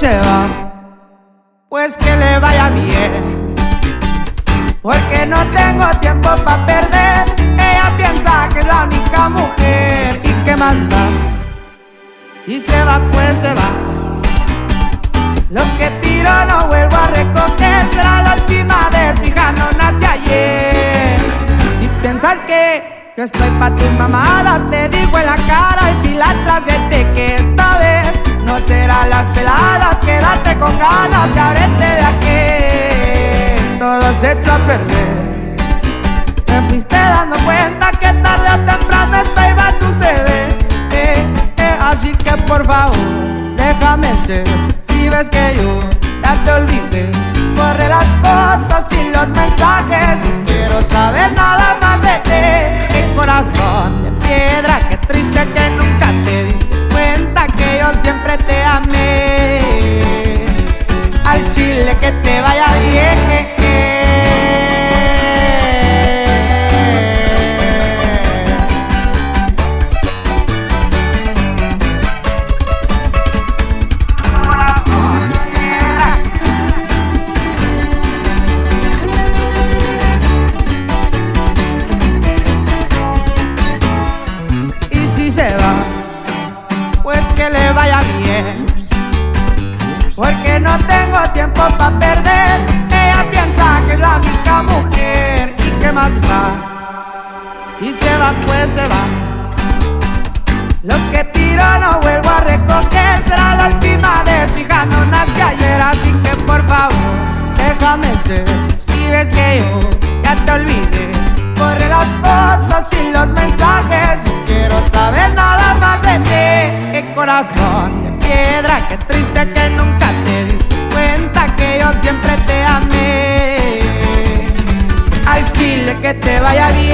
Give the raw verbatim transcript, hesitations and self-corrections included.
se va, pues que le vaya bien, porque no tengo tiempo pa' perder. Ella piensa que es la única mujer y que más da. Si se va, pues se va. Lo que tiro no vuelvo a recoger. Será la última vez, mi hija, no nace ayer. Si piensas que yo estoy pa' tus mamadas, te digo en la cara y fila atrás, vete que esta vez no serán las peladas. Quédate con ganas, ya vete de aquí. Todo se echó a perder. Te fuiste dando cuenta que tarde o temprano esto iba a suceder. eh, eh, Así que por favor, déjame ser. Si ves que yo ya te olvidé, borré las fotos y los mensajes. No quiero saber nada más de ti. El corazón de piedra, qué triste que nunca te diste cuenta que yo siempre te amé. Al chile que te vaya bien. Pues que le vaya bien, porque no tengo tiempo pa' perder. Ella piensa que es la única mujer y que más da. Si se va, pues se va. Lo que tiro no vuelvo a recoger. Será la última vez, mi hija, no nací ayer. Así que por favor, déjame ser. Si ves que yo ya te olvidé, borré las fotos y los mensajes. No quiero saber nada más de ti. Qué corazón de piedra, qué triste que nunca te diste cuenta que yo siempre te amé. Al chile que te vaya bien.